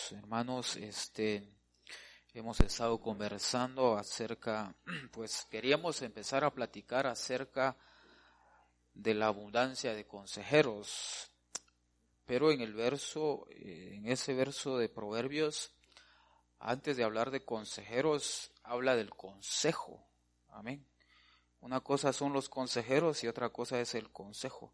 hermanos, hemos estado conversando acerca, pues queríamos empezar a platicar acerca de la abundancia de consejeros, pero en ese verso de Proverbios, antes de hablar de consejeros, habla del consejo. Amén. Una cosa son los consejeros y otra cosa es el consejo.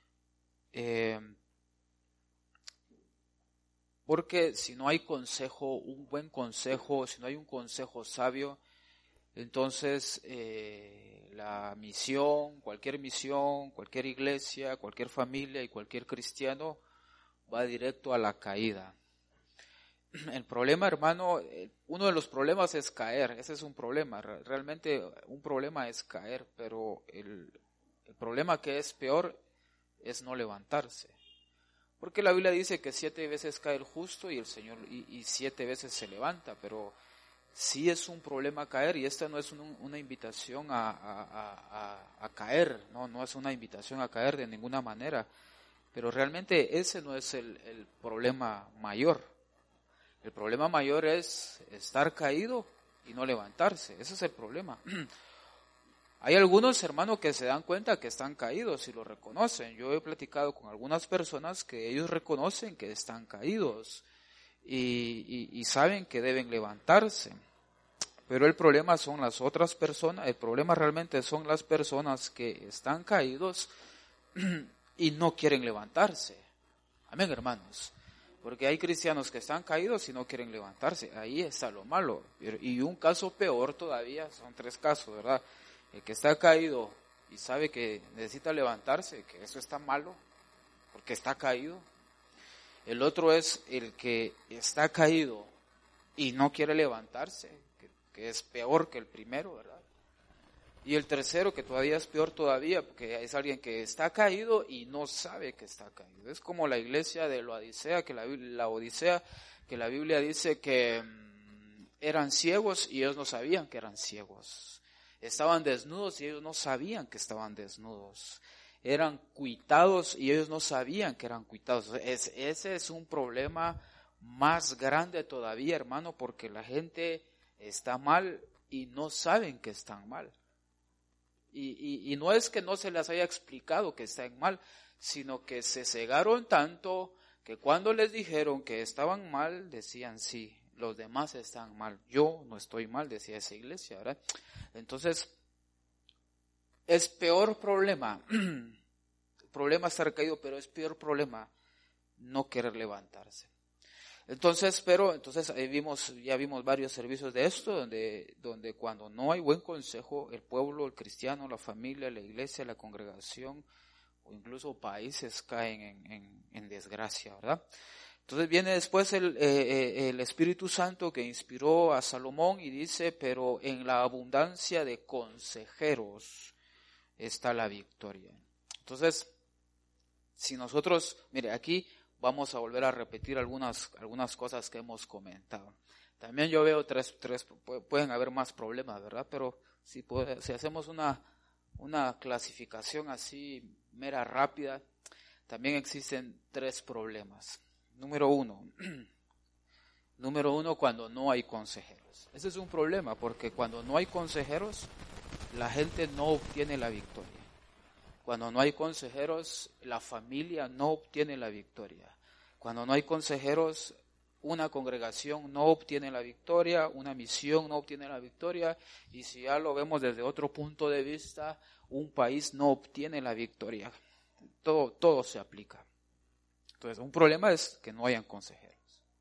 Porque si no hay consejo, un buen consejo, si no hay un consejo sabio, entonces la misión, cualquier iglesia, cualquier familia y cualquier cristiano va directo a la caída. El problema, hermano, uno de los problemas es caer, ese es un problema, realmente un problema es caer, pero el problema que es peor es no levantarse. Porque la Biblia dice que 7 veces cae el justo y el Señor y 7 veces se levanta, pero sí es un problema caer, y esta no es una invitación a caer, no es una invitación a caer de ninguna manera, pero realmente ese no es el problema mayor. El problema mayor es estar caído y no levantarse, ese es el problema. Hay algunos hermanos que se dan cuenta que están caídos y lo reconocen. Yo he platicado con algunas personas que ellos reconocen que están caídos y saben que deben levantarse. Pero el problema son las otras personas, el problema realmente son las personas que están caídos y no quieren levantarse. Amén, hermanos. Porque hay cristianos que están caídos y no quieren levantarse. Ahí está lo malo. Y un caso peor todavía, son 3 casos, ¿verdad? El que está caído y sabe que necesita levantarse, que eso está malo, porque está caído. El otro es el que está caído y no quiere levantarse, que es peor que el primero, ¿verdad? Y el tercero, que todavía es peor todavía, porque es alguien que está caído y no sabe que está caído. Es como la iglesia de la Odisea, que la Biblia dice que eran ciegos y ellos no sabían que eran ciegos. Estaban desnudos y ellos no sabían que estaban desnudos. Eran cuitados y ellos no sabían que eran cuitados. Ese es un problema más grande todavía, hermano, porque la gente está mal y no saben que están mal. Y no es que no se les haya explicado que están mal, sino que se cegaron tanto que cuando les dijeron que estaban mal, decían sí, los demás están mal. Yo no estoy mal, decía esa iglesia, ¿verdad? Entonces, es peor problema, el problema estar caído, pero es peor problema no querer levantarse. Entonces ya vimos varios servicios de esto, donde cuando no hay buen consejo, el pueblo, el cristiano, la familia, la iglesia, la congregación, o incluso países caen en desgracia, ¿verdad? Entonces viene después el Espíritu Santo que inspiró a Salomón y dice, pero en la abundancia de consejeros está la victoria. Entonces, si nosotros, mire, aquí vamos a volver a repetir algunas cosas que hemos comentado. También yo veo pueden haber más problemas, ¿verdad? Pero si hacemos una clasificación así mera rápida, también existen 3 problemas. Número uno, cuando no hay consejeros. Ese es un problema, porque cuando no hay consejeros, la gente no obtiene la victoria. Cuando no hay consejeros, la familia no obtiene la victoria. Cuando no hay consejeros, una congregación no obtiene la victoria, una misión no obtiene la victoria, y si ya lo vemos desde otro punto de vista, un país no obtiene la victoria. Todo se aplica. Entonces, un problema es que no hayan consejeros.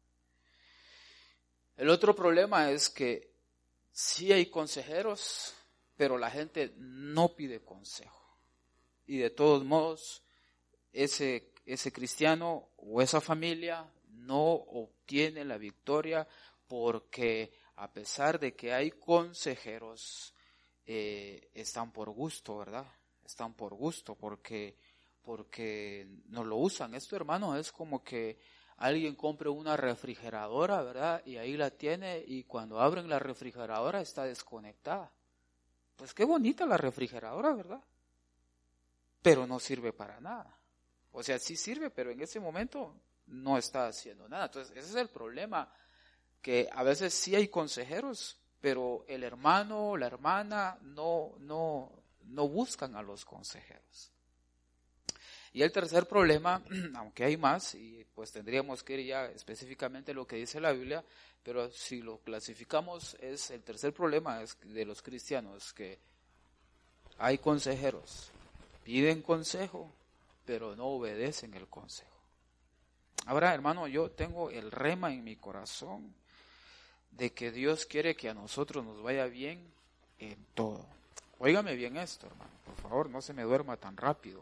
El otro problema es que sí hay consejeros, pero la gente no pide consejo. Y de todos modos, ese cristiano o esa familia no obtiene la victoria porque a pesar de que hay consejeros, están por gusto, ¿verdad? Están por gusto porque no lo usan. Esto, hermano, es como que alguien compre una refrigeradora, ¿verdad? Y ahí la tiene y cuando abren la refrigeradora está desconectada. Pues qué bonita la refrigeradora, ¿verdad? Pero no sirve para nada. O sea, sí sirve, pero en ese momento no está haciendo nada. Entonces, ese es el problema, que a veces sí hay consejeros, pero el hermano, la hermana no buscan a los consejeros. Y el tercer problema, aunque hay más, y pues tendríamos que ir ya específicamente a lo que dice la Biblia, pero si lo clasificamos, es el tercer problema es de los cristianos, que hay consejeros, piden consejo, pero no obedecen el consejo. Ahora, hermano, yo tengo el rema en mi corazón de que Dios quiere que a nosotros nos vaya bien en todo. Óigame bien esto, hermano, por favor, no se me duerma tan rápido.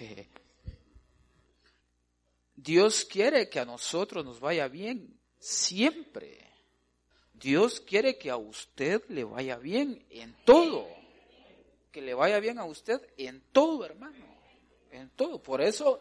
Dios quiere que a nosotros nos vaya bien siempre. Dios quiere que a usted le vaya bien en todo. Que le vaya bien a usted en todo, hermano. En todo. Por eso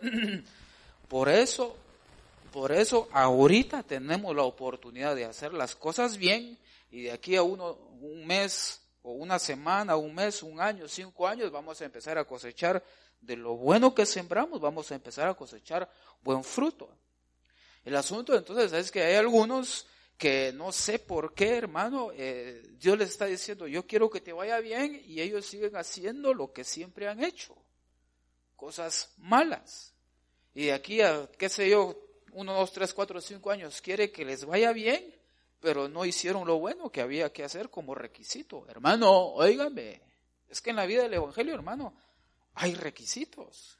ahorita tenemos la oportunidad de hacer las cosas bien, y de aquí a un mes o una semana, un mes, un año, 5 años, vamos a empezar a cosechar de lo bueno que sembramos, vamos a empezar a cosechar buen fruto. El asunto entonces es que hay algunos que no sé por qué, hermano, Dios les está diciendo, yo quiero que te vaya bien, y ellos siguen haciendo lo que siempre han hecho, cosas malas. Y de aquí a, qué sé yo, 1, 2, 3, 4, 5 años, quiere que les vaya bien, pero no hicieron lo bueno que había que hacer como requisito. Hermano, óigame, es que en la vida del evangelio, hermano, hay requisitos.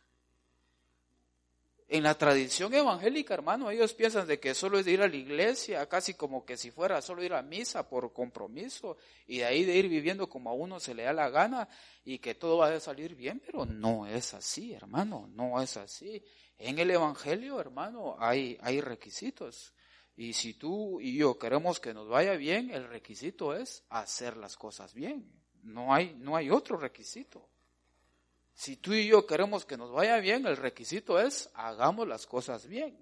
En la tradición evangélica, hermano, ellos piensan de que solo es de ir a la iglesia, casi como que si fuera solo ir a misa por compromiso, y de ahí de ir viviendo como a uno se le da la gana, y que todo va a salir bien, pero no es así, hermano, no es así. En el evangelio, hermano, hay requisitos. Y si tú y yo queremos que nos vaya bien, el requisito es hacer las cosas bien. No hay otro requisito. Si tú y yo queremos que nos vaya bien, el requisito es hagamos las cosas bien.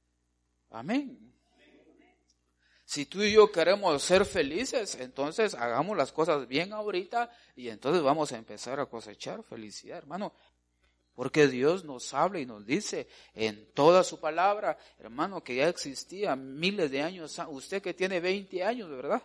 Amén. Si tú y yo queremos ser felices, entonces hagamos las cosas bien ahorita, y entonces vamos a empezar a cosechar felicidad, hermano. Porque Dios nos habla y nos dice en toda su palabra, hermano, que ya existía miles de años. Usted que tiene 20 años, ¿verdad?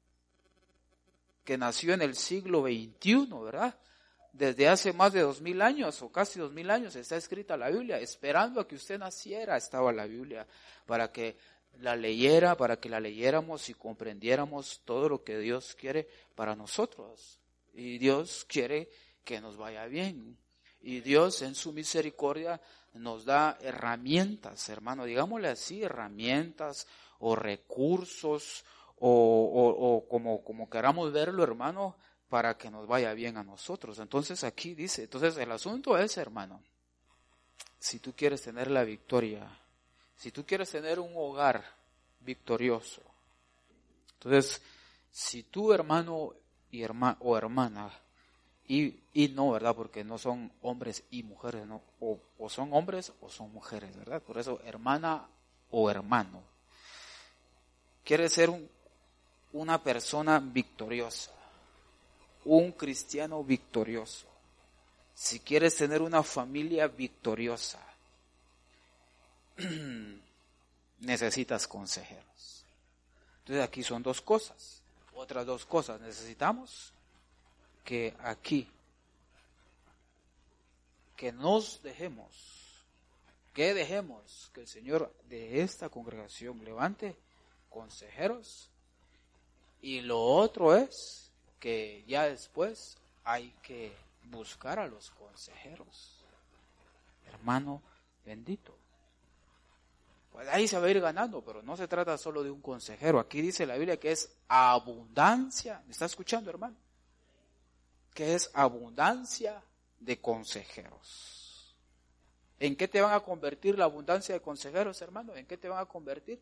Que nació en el siglo XXI, ¿verdad? Desde hace más de 2000 años o casi 2000 años está escrita la Biblia. Esperando a que usted naciera estaba la Biblia, para que la leyéramos y comprendiéramos todo lo que Dios quiere para nosotros. Y Dios quiere que nos vaya bien. Y Dios en su misericordia nos da herramientas, hermano, digámosle así, herramientas o recursos o como queramos verlo, hermano, para que nos vaya bien a nosotros. Entonces aquí dice, entonces el asunto es, hermano, si tú quieres tener la victoria, si tú quieres tener un hogar victorioso, entonces si tú, hermano o hermana, y no, ¿verdad? Porque no son hombres y mujeres, ¿no? O son hombres o son mujeres, ¿verdad? Por eso, hermana o hermano. Quieres ser una persona victoriosa, un cristiano victorioso. Si quieres tener una familia victoriosa, necesitas consejeros. Entonces aquí son dos cosas. Otras dos cosas. Necesitamos que aquí, que dejemos que el Señor de esta congregación levante consejeros, y lo otro es que ya después hay que buscar a los consejeros. Hermano bendito, pues ahí se va a ir ganando, pero no se trata solo de un consejero. Aquí dice la Biblia que es abundancia. ¿Me está escuchando, hermano? Que es abundancia de consejeros. ¿En qué te van a convertir la abundancia de consejeros, hermano? ¿En qué te van a convertir?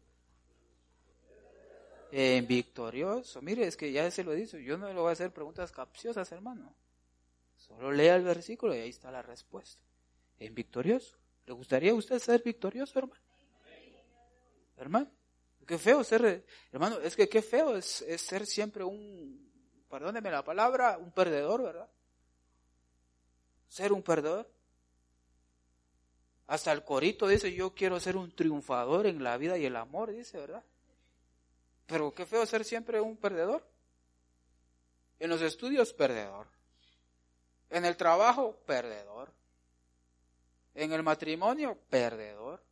En victorioso. Mire, es que ya se lo he dicho, yo no le voy a hacer preguntas capciosas, hermano. Solo lea el versículo y ahí está la respuesta. En victorioso. ¿Le gustaría a usted ser victorioso, hermano? Hermano, qué feo ser, hermano, es que qué feo es ser siempre perdóneme la palabra, un perdedor, ¿verdad? Ser un perdedor. Hasta el corito dice, yo quiero ser un triunfador en la vida y el amor, dice, ¿verdad? Pero qué feo ser siempre un perdedor. En los estudios, perdedor. En el trabajo, perdedor. En el matrimonio, perdedor.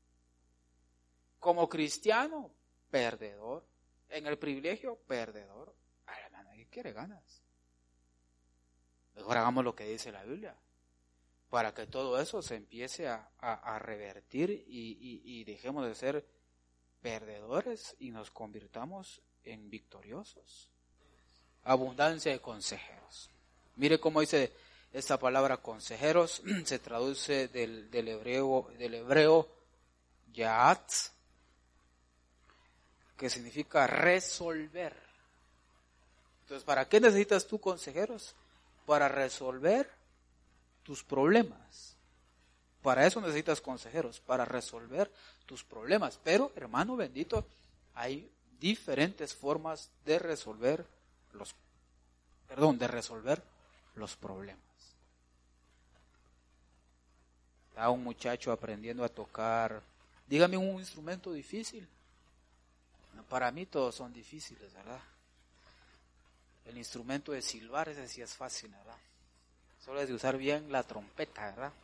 Como cristiano, perdedor. En el privilegio, perdedor. Ay, hermano, ¿qué quiere ganas? Mejor hagamos lo que dice la Biblia, para que todo eso se empiece a revertir y dejemos de ser perdedores y nos convirtamos en victoriosos. Abundancia de consejeros. Mire cómo dice esta palabra consejeros, se traduce del hebreo yaat, que significa resolver. Entonces, ¿para qué necesitas tú consejeros? Para resolver tus problemas. Para eso necesitas consejeros, para resolver tus problemas. Pero, hermano bendito, hay diferentes formas de resolver los problemas. Está un muchacho aprendiendo a tocar, dígame un instrumento difícil. Para mí todos son difíciles, ¿verdad? El instrumento de silbar, ese sí es fácil, ¿verdad? Solo es de usar bien la trompeta, ¿verdad?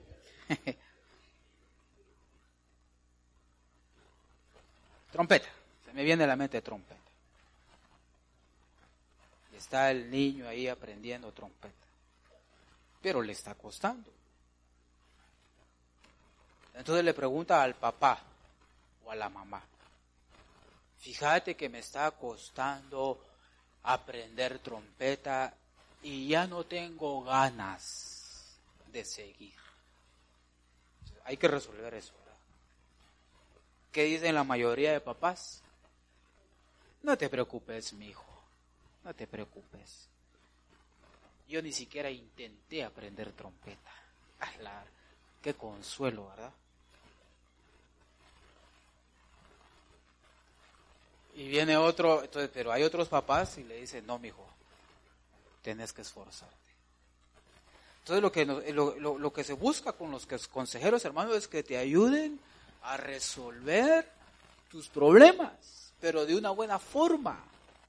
Trompeta, se me viene a la mente trompeta. Y está el niño ahí aprendiendo trompeta. Pero le está costando. Entonces le pregunta al papá o a la mamá, fíjate que me está costando aprender trompeta y ya no tengo ganas de seguir. Hay que resolver eso, ¿verdad? ¿Qué dicen la mayoría de papás? No te preocupes, mi hijo, no te preocupes. Yo ni siquiera intenté aprender trompeta. Qué consuelo, ¿verdad? Y viene otro, entonces, pero hay otros papás y le dicen, no, mijo, tienes que esforzarte. Entonces lo que se busca con los consejeros, hermanos, es que te ayuden a resolver tus problemas, pero de una buena forma.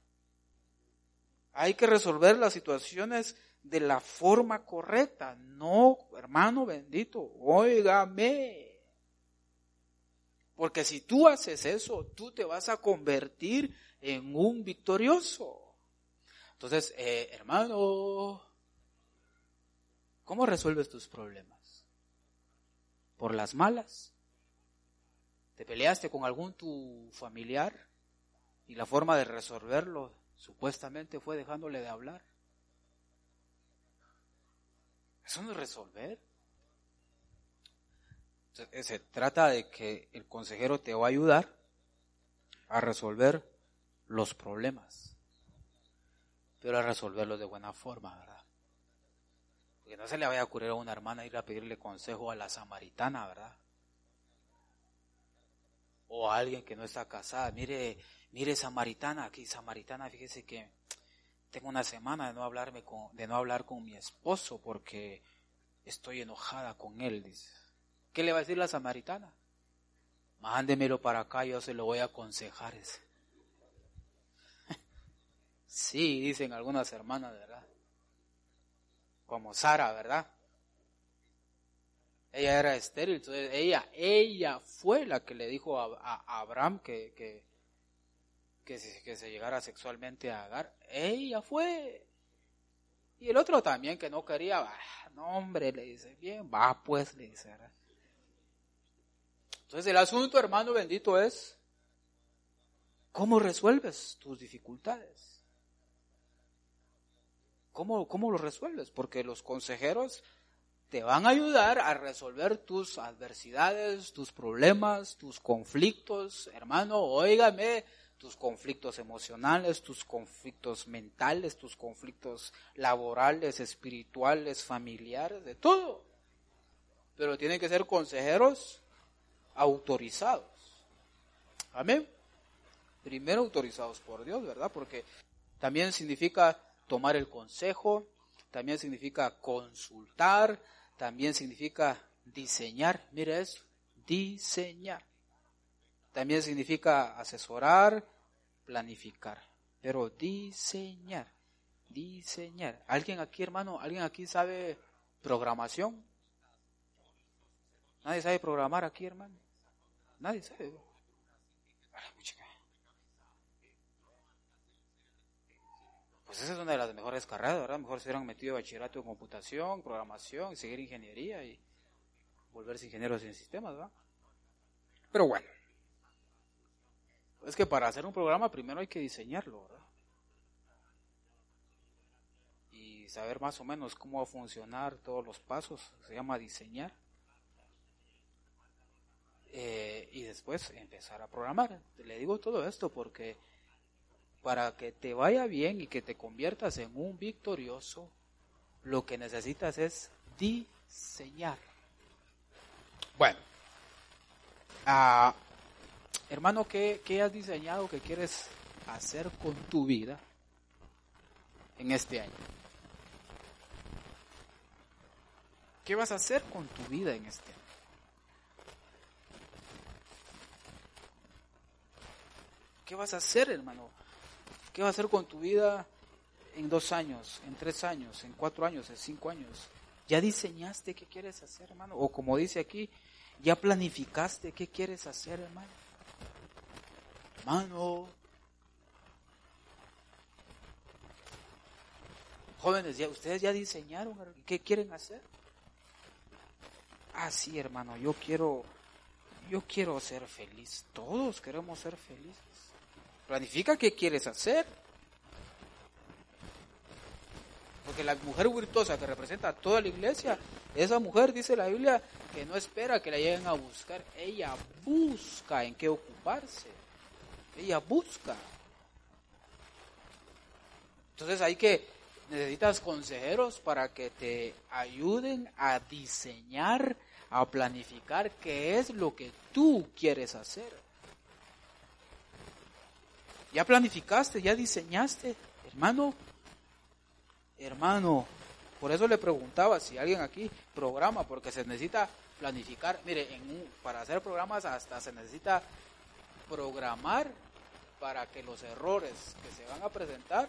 Hay que resolver las situaciones de la forma correcta. No, hermano bendito, óigame. Porque si tú haces eso, tú te vas a convertir en un victorioso. Entonces, hermano, ¿cómo resuelves tus problemas? ¿Por las malas? ¿Te peleaste con algún tu familiar? Y la forma de resolverlo supuestamente fue dejándole de hablar. Eso no es resolver. Se trata de que el consejero te va a ayudar a resolver los problemas, pero a resolverlos de buena forma, ¿verdad? Porque no se le vaya a ocurrir a una hermana ir a pedirle consejo a la samaritana, ¿verdad? O a alguien que no está casada. Mire samaritana, fíjese que tengo una semana de no hablar con mi esposo porque estoy enojada con él, dice. ¿Qué le va a decir la samaritana? Mándemelo para acá, yo se lo voy a aconsejar. Sí, dicen algunas hermanas, ¿verdad? Como Sara, ¿verdad? Ella era estéril, entonces ella fue la que le dijo a Abraham que se llegara sexualmente a Agar. Ella fue. Y el otro también que no quería, no hombre, le dice, bien, va pues, le dice, ¿verdad? Entonces el asunto, hermano bendito, es ¿cómo resuelves tus dificultades? ¿Cómo lo resuelves? Porque los consejeros te van a ayudar a resolver tus adversidades, tus problemas, tus conflictos, hermano, óigame, tus conflictos emocionales, tus conflictos mentales, tus conflictos laborales, espirituales, familiares, de todo. Pero tienen que ser consejeros autorizados. Amén. Primero autorizados por Dios, ¿verdad? Porque también significa tomar el consejo, también significa consultar, también significa Diseñar, mire eso, diseñar. También significa asesorar, planificar, pero diseñar. ¿Alguien aquí, hermano, alguien aquí sabe programación? ¿Nadie sabe programar aquí, hermano? Nadie sabe. Pues esa es una de las mejores carreras, ¿verdad? Mejor se hubieran metido bachillerato en computación, programación, seguir ingeniería y volverse ingenieros en sistemas, ¿verdad? Pero bueno, es que para hacer un programa primero hay que diseñarlo, ¿verdad? Y saber más o menos cómo va a funcionar todos los pasos, se llama diseñar. Y después empezar a programar. Le digo todo esto porque para que te vaya bien y que te conviertas en un victorioso, lo que necesitas es diseñar. Bueno, hermano, ¿qué has diseñado que quieres hacer con tu vida en este año? ¿Qué vas a hacer con tu vida en este año? ¿Qué vas a hacer, hermano? ¿Qué vas a hacer con tu vida en 2 años, en 3 años, en 4 años, en 5 años? ¿Ya diseñaste qué quieres hacer, hermano? O como dice aquí, ¿ya planificaste qué quieres hacer, hermano? Hermano. Jóvenes, ¿ustedes ya diseñaron qué quieren hacer? Ah, sí, hermano, yo quiero ser feliz. Todos queremos ser felices. Planifica qué quieres hacer. Porque la mujer virtuosa que representa a toda la iglesia, esa mujer, dice la Biblia, que no espera que la lleguen a buscar. Ella busca en qué ocuparse. Ella busca. Entonces necesitas consejeros para que te ayuden a diseñar, a planificar qué es lo que tú quieres hacer. ¿Ya planificaste? ¿Ya diseñaste? Hermano, por eso le preguntaba si alguien aquí programa, porque se necesita planificar. Mire, para hacer programas hasta se necesita programar para que los errores que se van a presentar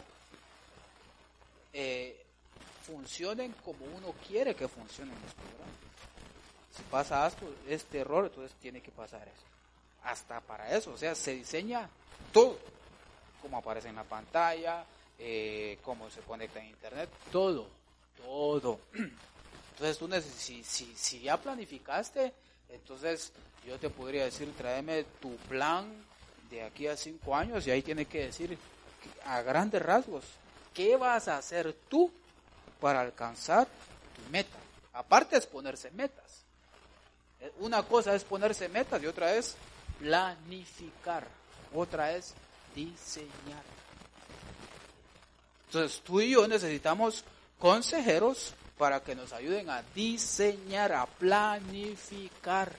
funcionen como uno quiere que funcionen los programas. Si pasa este error, entonces tiene que pasar eso. Hasta para eso, o sea, se diseña todo. Cómo aparece en la pantalla, cómo se conecta en internet, todo. Entonces tú si ya planificaste, entonces yo te podría decir, tráeme tu plan de aquí a 5 años, y ahí tiene que decir a grandes rasgos, ¿qué vas a hacer tú para alcanzar tu meta? Aparte es ponerse metas. Una cosa es ponerse metas y otra es planificar, otra es diseñar. Entonces tú y yo necesitamos consejeros para que nos ayuden a diseñar, a planificar.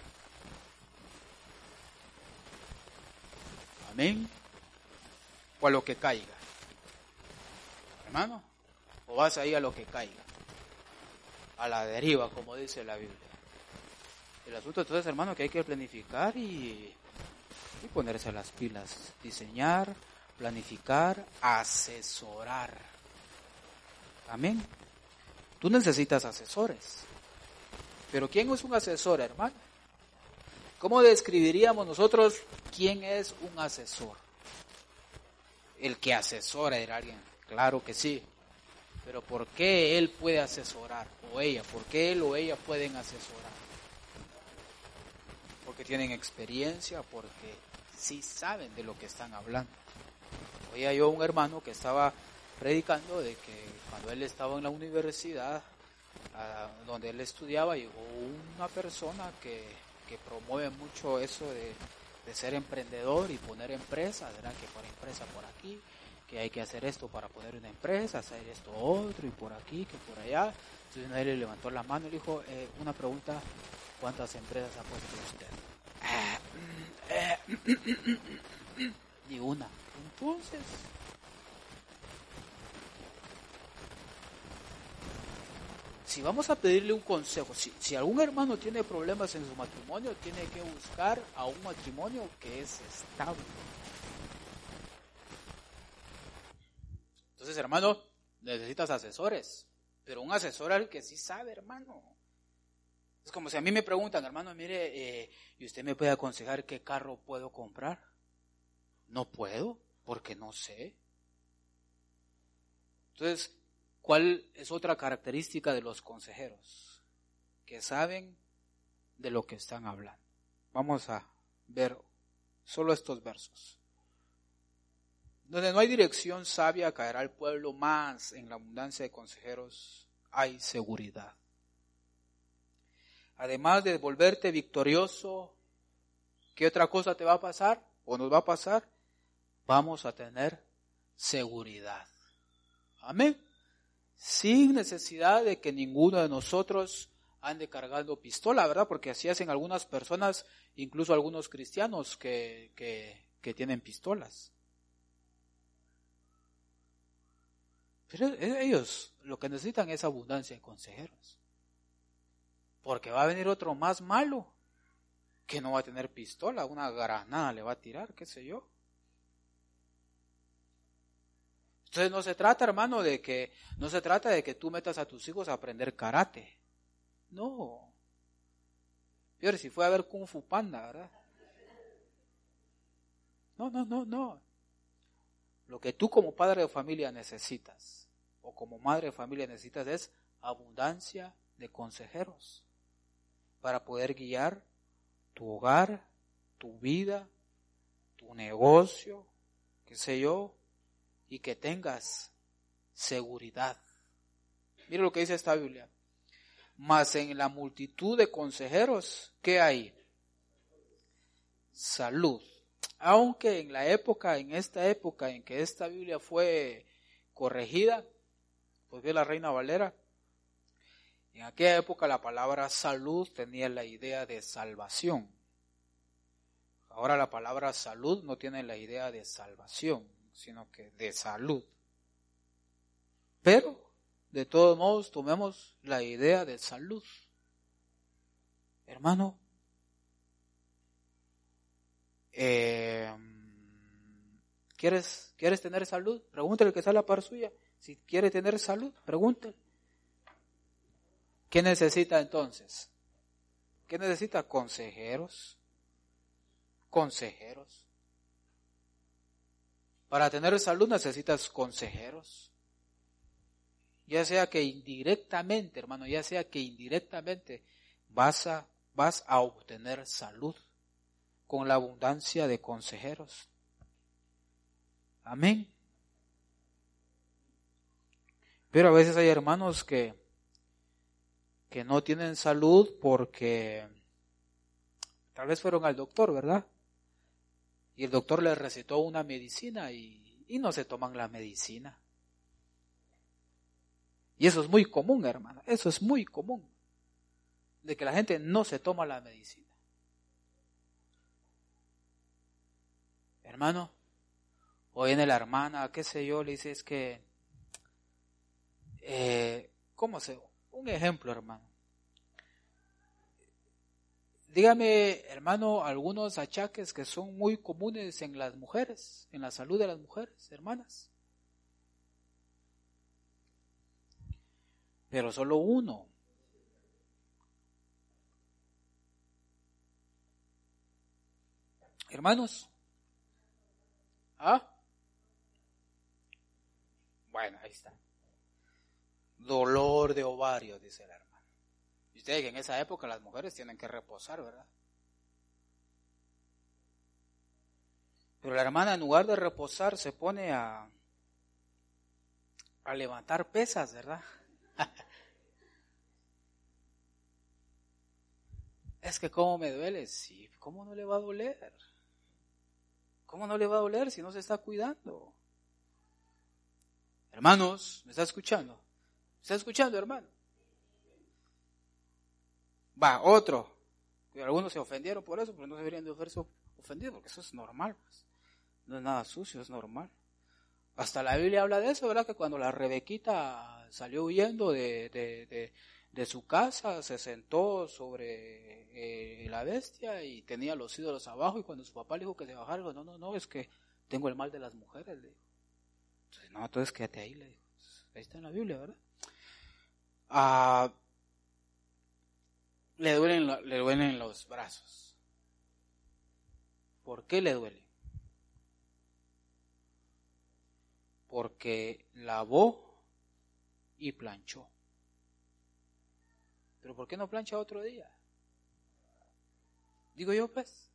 Amén. O a lo que caiga, hermano, o vas ahí a lo que caiga, a la deriva, como dice la Biblia. El asunto entonces, hermano, que hay que planificar y ponerse las pilas, diseñar, planificar, asesorar. Amén. Tú necesitas asesores. Pero ¿quién es un asesor, hermano? ¿Cómo describiríamos nosotros quién es un asesor? El que asesora era alguien, claro que sí. Pero ¿por qué él puede asesorar? O ella, ¿por qué él o ella pueden asesorar? Porque tienen experiencia, porque sí saben de lo que están hablando. Oía yo un hermano que estaba predicando de que cuando él estaba en la universidad, donde él estudiaba, llegó una persona que promueve mucho eso de ser emprendedor y poner empresas, ¿verdad? Que por empresa por aquí, que hay que hacer esto para poner una empresa, hacer esto otro, y por aquí, que por allá. Entonces él le levantó la mano y le dijo, una pregunta, ¿cuántas empresas ha puesto usted? Ni una. Entonces, si vamos a pedirle un consejo, si algún hermano tiene problemas en su matrimonio, tiene que buscar a un matrimonio que es estable. Entonces, hermano, necesitas asesores, pero un asesor al que sí sabe, hermano. Es como si a mí me preguntan, hermano, mire, ¿y usted me puede aconsejar qué carro puedo comprar? No puedo, porque no sé. Entonces, ¿cuál es otra característica de los consejeros? Que saben de lo que están hablando. Vamos a ver solo estos versos. Donde no hay dirección sabia, caerá el pueblo, más en la abundancia de consejeros hay seguridad. Además de volverte victorioso, ¿qué otra cosa te va a pasar o nos va a pasar? Vamos a tener seguridad. Amén. Sin necesidad de que ninguno de nosotros ande cargando pistola, ¿verdad? Porque así hacen algunas personas, incluso algunos cristianos que tienen pistolas. Pero ellos lo que necesitan es abundancia de consejeros. Porque va a venir otro más malo que no va a tener pistola, una granada le va a tirar, qué sé yo. Entonces no se trata, hermano, de que tú metas a tus hijos a aprender karate. No. Peor si fue a ver Kung Fu Panda, ¿verdad? No. Lo que tú como padre de familia necesitas, o como madre de familia necesitas, es abundancia de consejeros para poder guiar tu hogar, tu vida, tu negocio, qué sé yo, y que tengas seguridad. Mira lo que dice esta Biblia. Mas en la multitud de consejeros, ¿qué hay? Salud. Aunque en esta época en que esta Biblia fue corregida, pues ve la Reina Valera, en aquella época la palabra salud tenía la idea de salvación. Ahora la palabra salud no tiene la idea de salvación, sino que de salud. Pero, de todos modos, tomemos la idea de salud. Hermano, ¿quieres tener salud? Pregúntale al que está a la par suya. Si quiere tener salud, pregúntale. ¿Qué necesita entonces? ¿Qué necesita? Consejeros. Para tener salud necesitas consejeros. Ya sea que indirectamente, hermano, vas a obtener salud con la abundancia de consejeros. Amén. Pero a veces hay hermanos que no tienen salud porque tal vez fueron al doctor, ¿verdad? Y el doctor les recetó una medicina y no se toman la medicina. Y eso es muy común, hermano, eso es muy común, de que la gente no se toma la medicina. Hermano, o viene la hermana, qué sé yo, le dice, es que, un ejemplo, hermano. Dígame, hermano, algunos achaques que son muy comunes en las mujeres, en la salud de las mujeres, hermanas. Pero solo uno. Hermanos. ¿Ah? Bueno, ahí está. Dolor de ovario, dice la hermana. Y usted que en esa época las mujeres tienen que reposar, ¿verdad? Pero la hermana en lugar de reposar se pone a levantar pesas, ¿verdad? Es que cómo me duele. Sí, ¿cómo no le va a doler? ¿Cómo no le va a doler si no se está cuidando? Hermanos, ¿me está escuchando? ¿Me está escuchando, hermano? Va, otro. Algunos se ofendieron por eso, pero no deberían de haberse ofendido, porque eso es normal. Pues. No es nada sucio, es normal. Hasta la Biblia habla de eso, ¿verdad? Que cuando la Rebequita salió huyendo de de su casa, se sentó sobre la bestia y tenía los ídolos abajo, y cuando su papá le dijo que se bajara, le dijo, no, es que tengo el mal de las mujeres, le dijo. Entonces, no, entonces quédate ahí, le dijo. Ahí está en la Biblia, ¿verdad? Le duelen los brazos. ¿Por qué le duele? Porque lavó y planchó. ¿Pero por qué no plancha otro día? Digo yo, pues.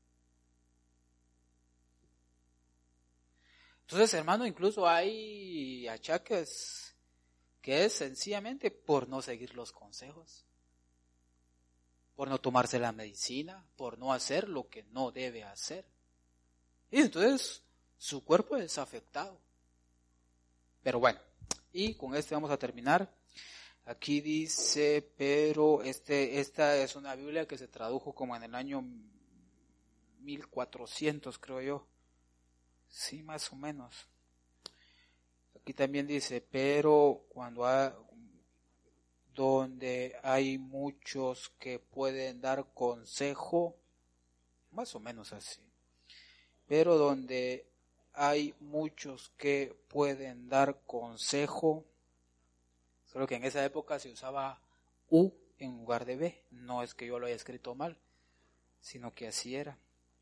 Entonces, hermano, incluso hay achaques que es sencillamente por no seguir los consejos, por no tomarse la medicina, por no hacer lo que no debe hacer. Y entonces su cuerpo es afectado. Pero bueno, y con este vamos a terminar. Aquí dice, pero esta es una Biblia que se tradujo como en el año 1400, creo yo. Sí, más o menos. Aquí también dice, pero donde hay muchos que pueden dar consejo, más o menos así. Pero donde hay muchos que pueden dar consejo, solo que en esa época se usaba U en lugar de B. No es que yo lo haya escrito mal, sino que así era.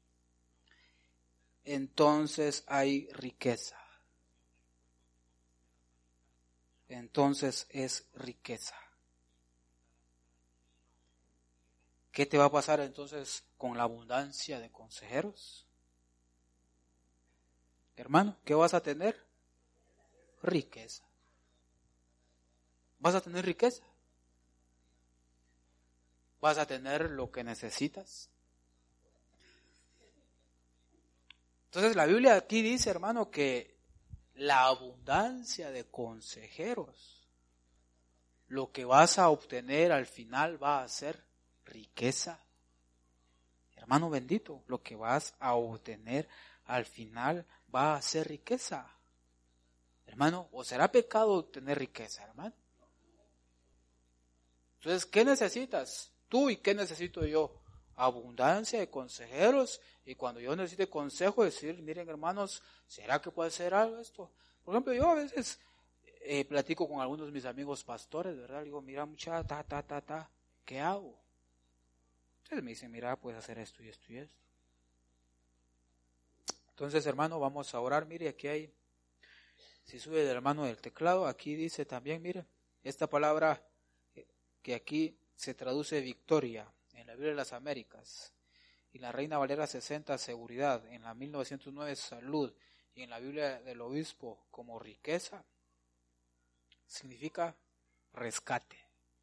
Entonces hay riqueza. Entonces es riqueza. ¿Qué te va a pasar entonces con la abundancia de consejeros? Hermano, ¿qué vas a tener? Riqueza. ¿Vas a tener riqueza? ¿Vas a tener lo que necesitas? Entonces la Biblia aquí dice, hermano, que la abundancia de consejeros, lo que vas a obtener al final va a ser riqueza. Hermano bendito, lo que vas a obtener al final va a ser riqueza. Hermano, ¿o será pecado tener riqueza, hermano? Entonces, ¿qué necesitas tú y qué necesito yo? Abundancia de consejeros, y cuando yo necesite consejo, decir, miren hermanos, ¿será que puede ser algo esto? Por ejemplo, yo a veces platico con algunos de mis amigos pastores, ¿verdad? Digo, mira mucha, ¿qué hago? Entonces me dicen, mira, puedes hacer esto y esto y esto. Entonces, hermano, vamos a orar. Mire, aquí hay, si sube del hermano del teclado, aquí dice también, mire, esta palabra que aquí se traduce victoria en la Biblia de las Américas, y la Reina Valera 60, seguridad, en la 1909, salud, y en la Biblia del Obispo como riqueza, significa rescate.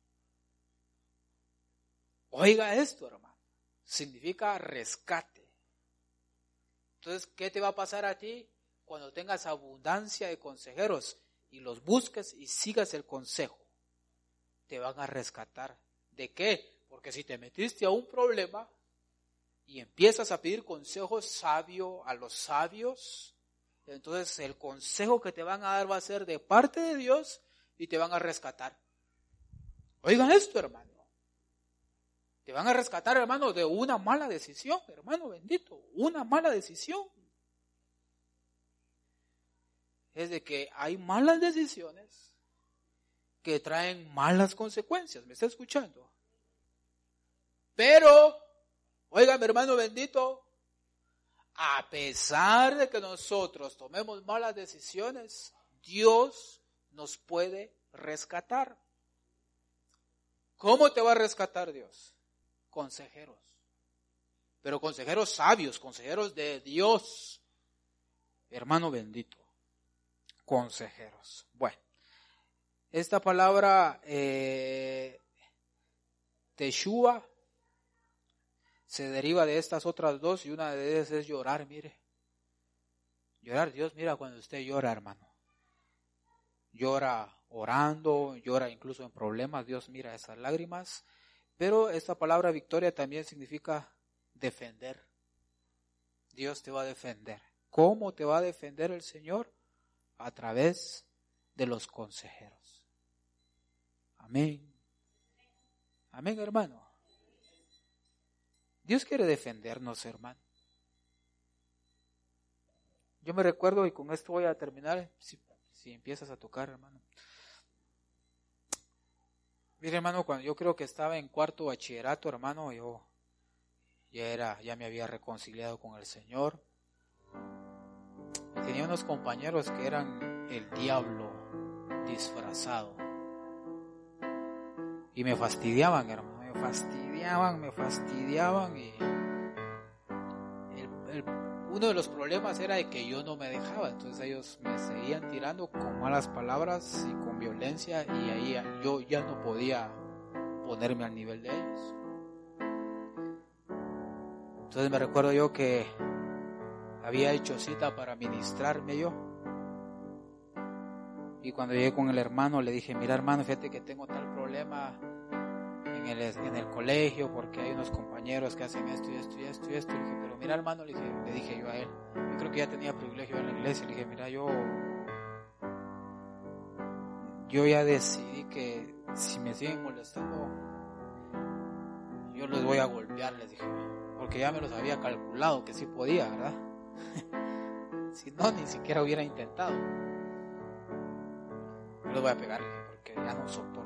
Oiga esto, hermano, significa rescate. Entonces, ¿qué te va a pasar a ti cuando tengas abundancia de consejeros y los busques y sigas el consejo? Te van a rescatar. ¿De qué? Porque si te metiste a un problema y empiezas a pedir consejo sabio a los sabios, entonces el consejo que te van a dar va a ser de parte de Dios y te van a rescatar. Oigan esto, hermano. Te van a rescatar, hermano, de una mala decisión, hermano bendito, una mala decisión. Es de que hay malas decisiones que traen malas consecuencias, ¿me está escuchando? Pero, óigame, hermano bendito, a pesar de que nosotros tomemos malas decisiones, Dios nos puede rescatar. ¿Cómo te va a rescatar Dios? Consejeros, pero consejeros sabios, consejeros de Dios, hermano bendito, consejeros. Bueno, esta palabra Teshua se deriva de estas otras dos, y una de ellas es llorar. Mire, llorar. Dios mira cuando usted llora, hermano, llora orando, llora incluso en problemas. Dios mira esas lágrimas. Pero esta palabra victoria también significa defender. Dios te va a defender. ¿Cómo te va a defender el Señor? A través de los consejeros. Amén. Amén, hermano. Dios quiere defendernos, hermano. Yo me recuerdo, y con esto voy a terminar, si empiezas a tocar, hermano. Mire, hermano, cuando yo creo que estaba en cuarto bachillerato, hermano, yo ya me había reconciliado con el Señor. Y tenía unos compañeros que eran el diablo disfrazado. Y me fastidiaban, hermano, me fastidiaban y uno de los problemas era de que yo no me dejaba, entonces ellos me seguían tirando con malas palabras y con violencia, y ahí yo ya no podía ponerme al nivel de ellos. Entonces me recuerdo yo que había hecho cita para ministrarme yo, y cuando llegué con el hermano le dije: mira, hermano, fíjate que tengo tal problema en el colegio, porque hay unos compañeros que hacen esto y esto y esto y esto. Le dije: pero mira, hermano, le dije yo a él, yo creo que ya tenía privilegio en la iglesia. Le dije: mira, yo ya decidí que si me siguen molestando, yo los voy a golpear, les dije, porque ya me los había calculado que sí podía, ¿verdad? Si no, ni siquiera hubiera intentado. Yo los voy a pegar, porque ya no soporto.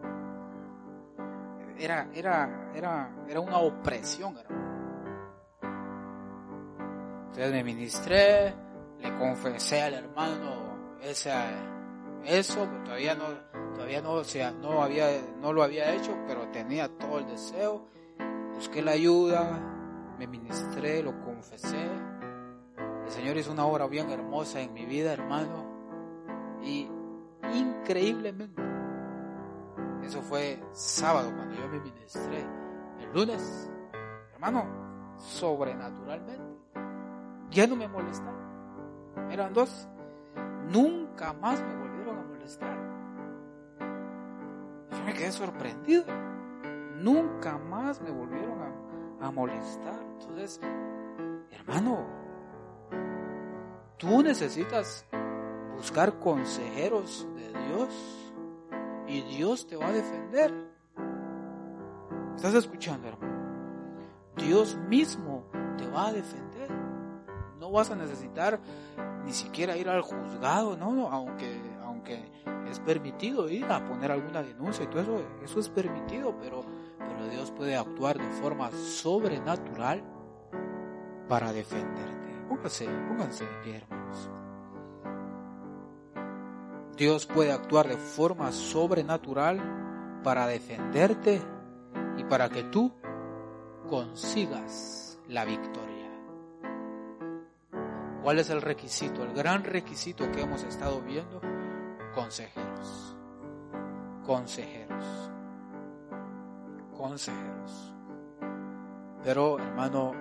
Era una opresión, hermano. Entonces me ministré, le confesé al hermano eso, todavía no, o sea, no lo había hecho, pero tenía todo el deseo. Busqué la ayuda, me ministré, lo confesé. El Señor hizo una obra bien hermosa en mi vida, hermano, y increíblemente, eso fue sábado cuando yo me ministré. El lunes, hermano, sobrenaturalmente, ya no me molestaban. Eran dos. Nunca más me volvieron a molestar. Yo me quedé sorprendido. Nunca más me volvieron a molestar. Entonces, hermano, tú necesitas buscar consejeros de Dios. Y Dios te va a defender. ¿Estás escuchando, hermano? Dios mismo te va a defender. No vas a necesitar ni siquiera ir al juzgado, no, aunque es permitido ir a poner alguna denuncia y todo eso es permitido, pero Dios puede actuar de forma sobrenatural para defenderte. Pónganse de pie, hermanos. Dios puede actuar de forma sobrenatural para defenderte y para que tú consigas la victoria. ¿Cuál es el requisito? El gran requisito que hemos estado viendo: consejeros. Pero, hermano,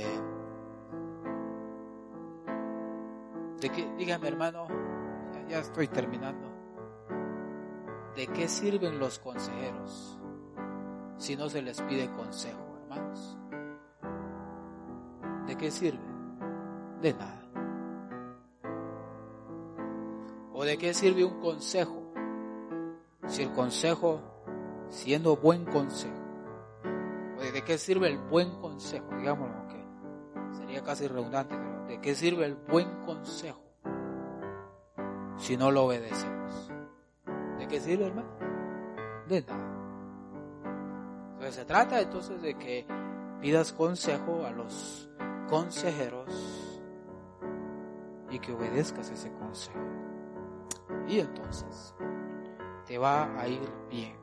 dígame, hermano, ya estoy terminando. ¿De qué sirven los consejeros si no se les pide consejo, hermanos? ¿De qué sirve? De nada. ¿O de qué sirve un consejo si el consejo, siendo buen consejo, o de qué sirve el buen consejo, digámoslo, aunque sería casi redundante, pero ¿de qué sirve el buen consejo si no lo obedecemos? ¿De qué sirve, hermano? De nada. Entonces se trata entonces de que pidas consejo a los consejeros y que obedezcas ese consejo. Y entonces te va a ir bien.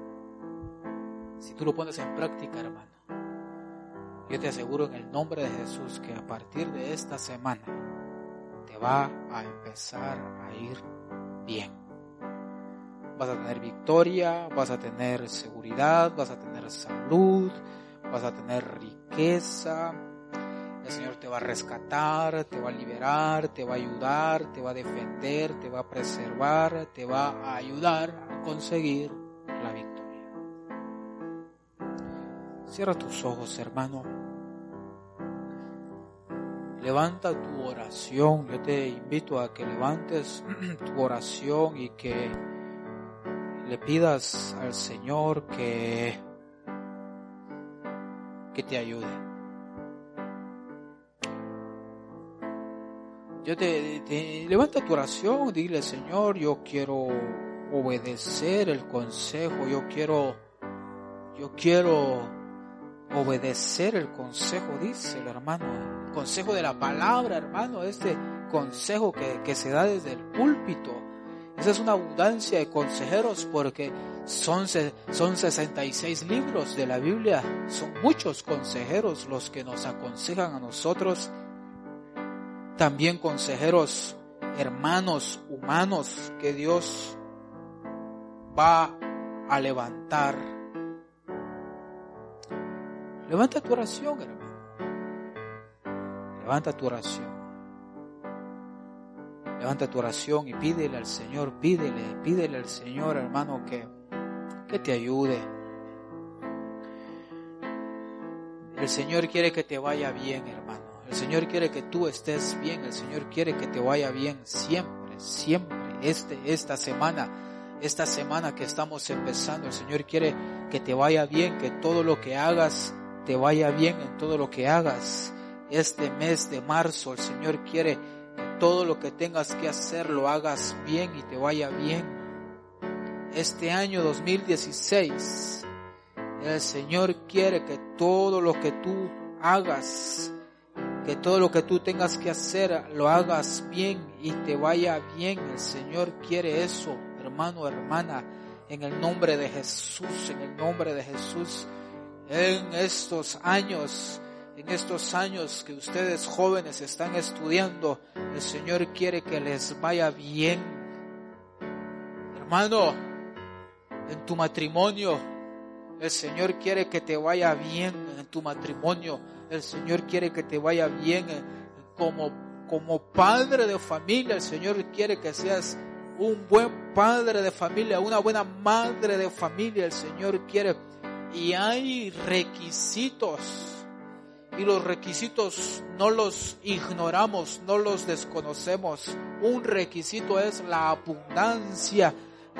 Si tú lo pones en práctica, hermano, yo te aseguro en el nombre de Jesús que a partir de esta semana te va a empezar a ir bien. Vas a tener victoria, vas a tener seguridad, vas a tener salud, vas a tener riqueza. El Señor te va a rescatar, te va a liberar, te va a ayudar, te va a defender, te va a preservar, te va a ayudar a conseguir la victoria. Cierra tus ojos, hermano. Levanta tu oración. Yo te invito a que levantes tu oración y que le pidas al Señor que que te ayude. Yo te levanta tu oración, dile: Señor, yo quiero obedecer el consejo, yo quiero obedecer el consejo, dice el hermano, el consejo de la palabra, hermano, este consejo que se da desde el púlpito. Esa es una abundancia de consejeros, porque son 66 libros de la Biblia, son muchos consejeros los que nos aconsejan a nosotros. También consejeros, hermanos humanos que Dios va a levantar. Levanta tu oración, hermano. Levanta tu oración. Levanta tu oración y pídele al Señor, pídele al Señor, hermano, que te ayude. El Señor quiere que te vaya bien, hermano. El Señor quiere que tú estés bien. El Señor quiere que te vaya bien siempre, siempre. Esta semana que estamos empezando, el Señor quiere que te vaya bien, que todo lo que hagas te vaya bien en todo lo que hagas. Este mes de marzo, el Señor quiere que todo lo que tengas que hacer lo hagas bien y te vaya bien. Este año 2016, el Señor quiere que todo lo que tú hagas, que todo lo que tú tengas que hacer lo hagas bien y te vaya bien. El Señor quiere eso, hermano, hermana, en el nombre de Jesús, en el nombre de Jesús. En estos años que ustedes jóvenes están estudiando, el Señor quiere que les vaya bien. Hermano, en tu matrimonio, el Señor quiere que te vaya bien en tu matrimonio. El Señor quiere que te vaya bien como padre de familia. El Señor quiere que seas un buen padre de familia, una buena madre de familia. El Señor quiere. Y hay requisitos. Y los requisitos no los ignoramos, no los desconocemos. Un requisito es la abundancia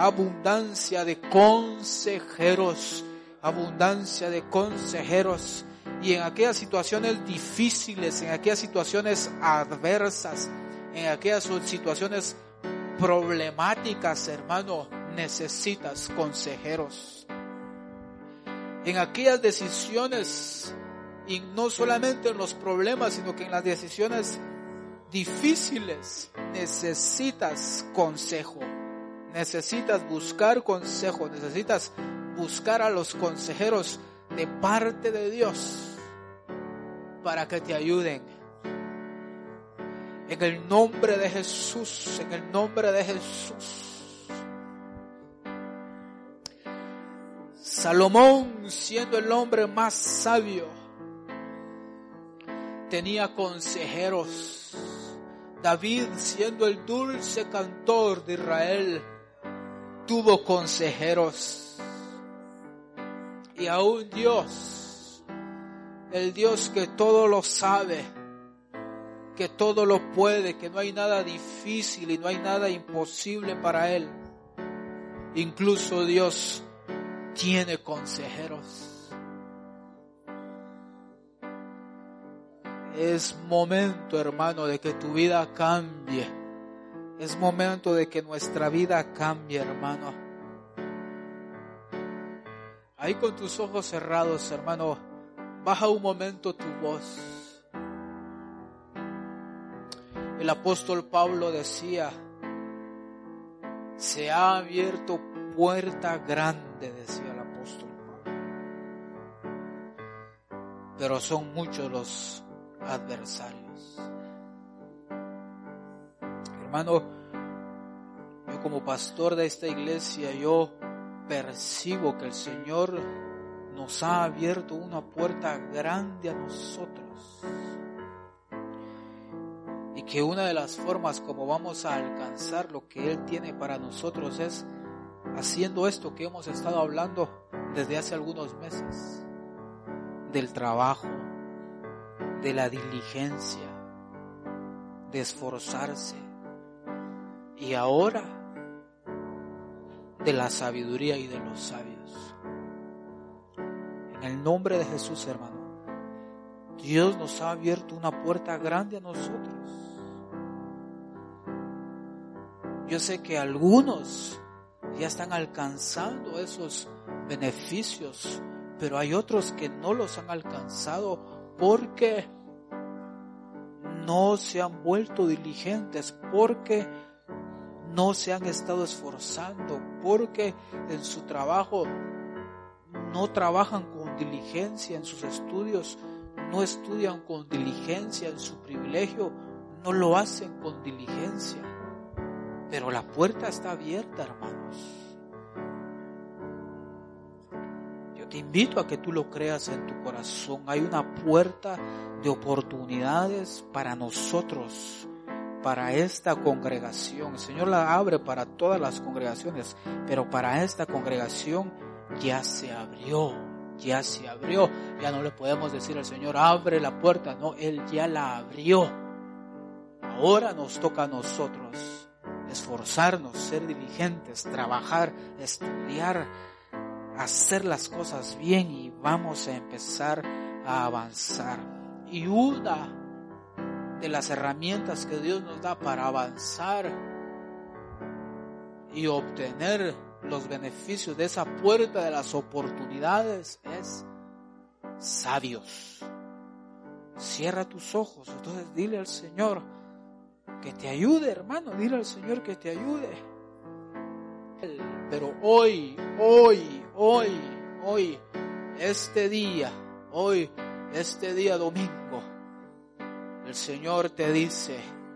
de consejeros. Abundancia de consejeros. Y en aquellas situaciones difíciles, en aquellas situaciones adversas, en aquellas situaciones problemáticas, hermano, necesitas consejeros. En aquellas decisiones, y no solamente en los problemas, sino que en las decisiones difíciles, necesitas consejo. Necesitas buscar consejo, necesitas buscar a los consejeros de parte de Dios para que te ayuden. En el nombre de Jesús, en el nombre de Jesús. Salomón, siendo el hombre más sabio, tenía consejeros. David, siendo el dulce cantor de Israel, tuvo consejeros. Y aún Dios, el Dios que todo lo sabe, que todo lo puede, que no hay nada difícil y no hay nada imposible para Él, incluso Dios tiene consejeros. Es momento, hermano, de que tu vida cambie. Es momento de que nuestra vida cambie, hermano. Ahí con tus ojos cerrados, hermano, baja un momento tu voz. El apóstol Pablo decía: se ha abierto puerta grande, decía el apóstol Pablo, pero son muchos los adversarios. Hermano, yo como pastor de esta iglesia, yo percibo que el Señor nos ha abierto una puerta grande a nosotros, y que una de las formas como vamos a alcanzar lo que Él tiene para nosotros es haciendo esto que hemos estado hablando desde hace algunos meses, del trabajo, de la diligencia, de esforzarse, y ahora de la sabiduría y de los sabios. En el nombre de Jesús, hermano, Dios nos ha abierto una puerta grande a nosotros. Yo sé que algunos ya están alcanzando esos beneficios, pero hay otros que no los han alcanzado porque no se han vuelto diligentes, porque no se han estado esforzando, porque en su trabajo no trabajan con diligencia, en sus estudios no estudian con diligencia, en su privilegio no lo hacen con diligencia. Pero la puerta está abierta, hermanos. Yo te invito a que tú lo creas en tu corazón. Hay una puerta de oportunidades para nosotros, para esta congregación. El Señor la abre para todas las congregaciones, pero para esta congregación ya se abrió. Ya se abrió. Ya no le podemos decir al Señor, abre la puerta. No, Él ya la abrió. Ahora nos toca a nosotros esforzarnos, ser diligentes, trabajar, estudiar, hacer las cosas bien y vamos a empezar a avanzar. Y una de las herramientas que Dios nos da para avanzar y obtener los beneficios de esa puerta de las oportunidades es sabios. Cierra tus ojos, entonces dile al Señor que te ayude, hermano, dile al Señor que te ayude. Pero hoy, este día domingo, el Señor te dice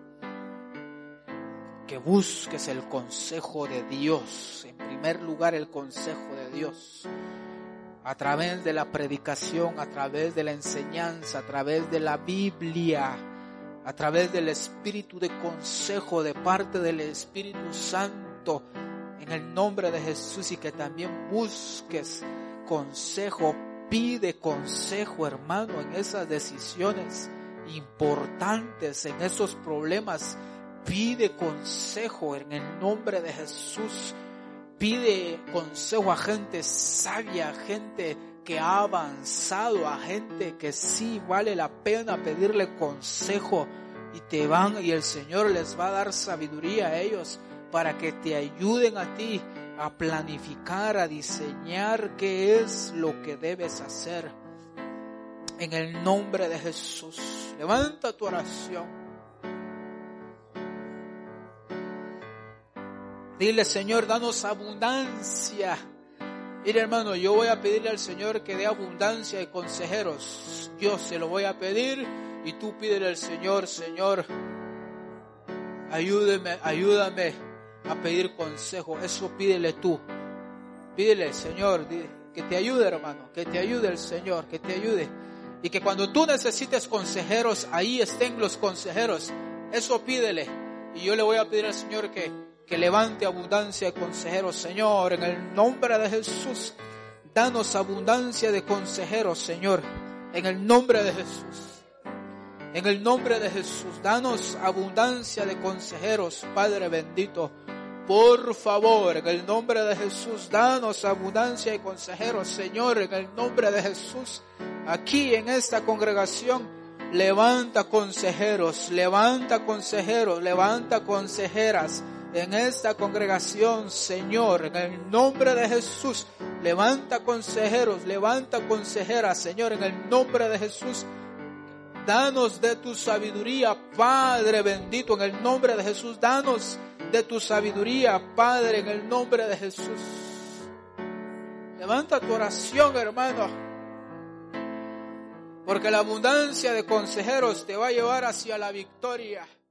que busques el consejo de Dios. En primer lugar, el consejo de Dios. A través de la predicación, a través de la enseñanza, a través de la Biblia, a través del espíritu de consejo de parte del Espíritu Santo, en el nombre de Jesús, y que también busques consejo, pide consejo, hermano, en esas decisiones importantes, en esos problemas, pide consejo en el nombre de Jesús, pide consejo a gente sabia, a gente que ha avanzado, a gente que sí vale la pena pedirle consejo, y el Señor les va a dar sabiduría a ellos para que te ayuden a ti a planificar, a diseñar qué es lo que debes hacer. En el nombre de Jesús, levanta tu oración. Dile, Señor, danos abundancia. Mira, hermano, yo voy a pedirle al Señor que dé abundancia de consejeros. Yo se lo voy a pedir y tú pídele al Señor, Señor, ayúdame a pedir consejo. Eso pídele tú. Pídele, Señor, que te ayude, hermano, que te ayude el Señor, que te ayude. Y que cuando tú necesites consejeros, ahí estén los consejeros. Eso pídele. Y yo le voy a pedir al Señor que levante abundancia de consejeros. Señor, en el nombre de Jesús, danos abundancia de consejeros, Señor, en el nombre de Jesús. En el nombre de Jesús, danos abundancia de consejeros, Padre bendito. Por favor, en el nombre de Jesús, danos abundancia de consejeros, Señor, en el nombre de Jesús. Aquí en esta congregación, levanta consejeros, levanta consejeras. En esta congregación, Señor, en el nombre de Jesús, levanta consejeros, levanta consejeras, Señor, en el nombre de Jesús. Danos de tu sabiduría, Padre bendito, en el nombre de Jesús. Danos de tu sabiduría, Padre, en el nombre de Jesús. Levanta tu oración, hermano, porque la abundancia de consejeros te va a llevar hacia la victoria.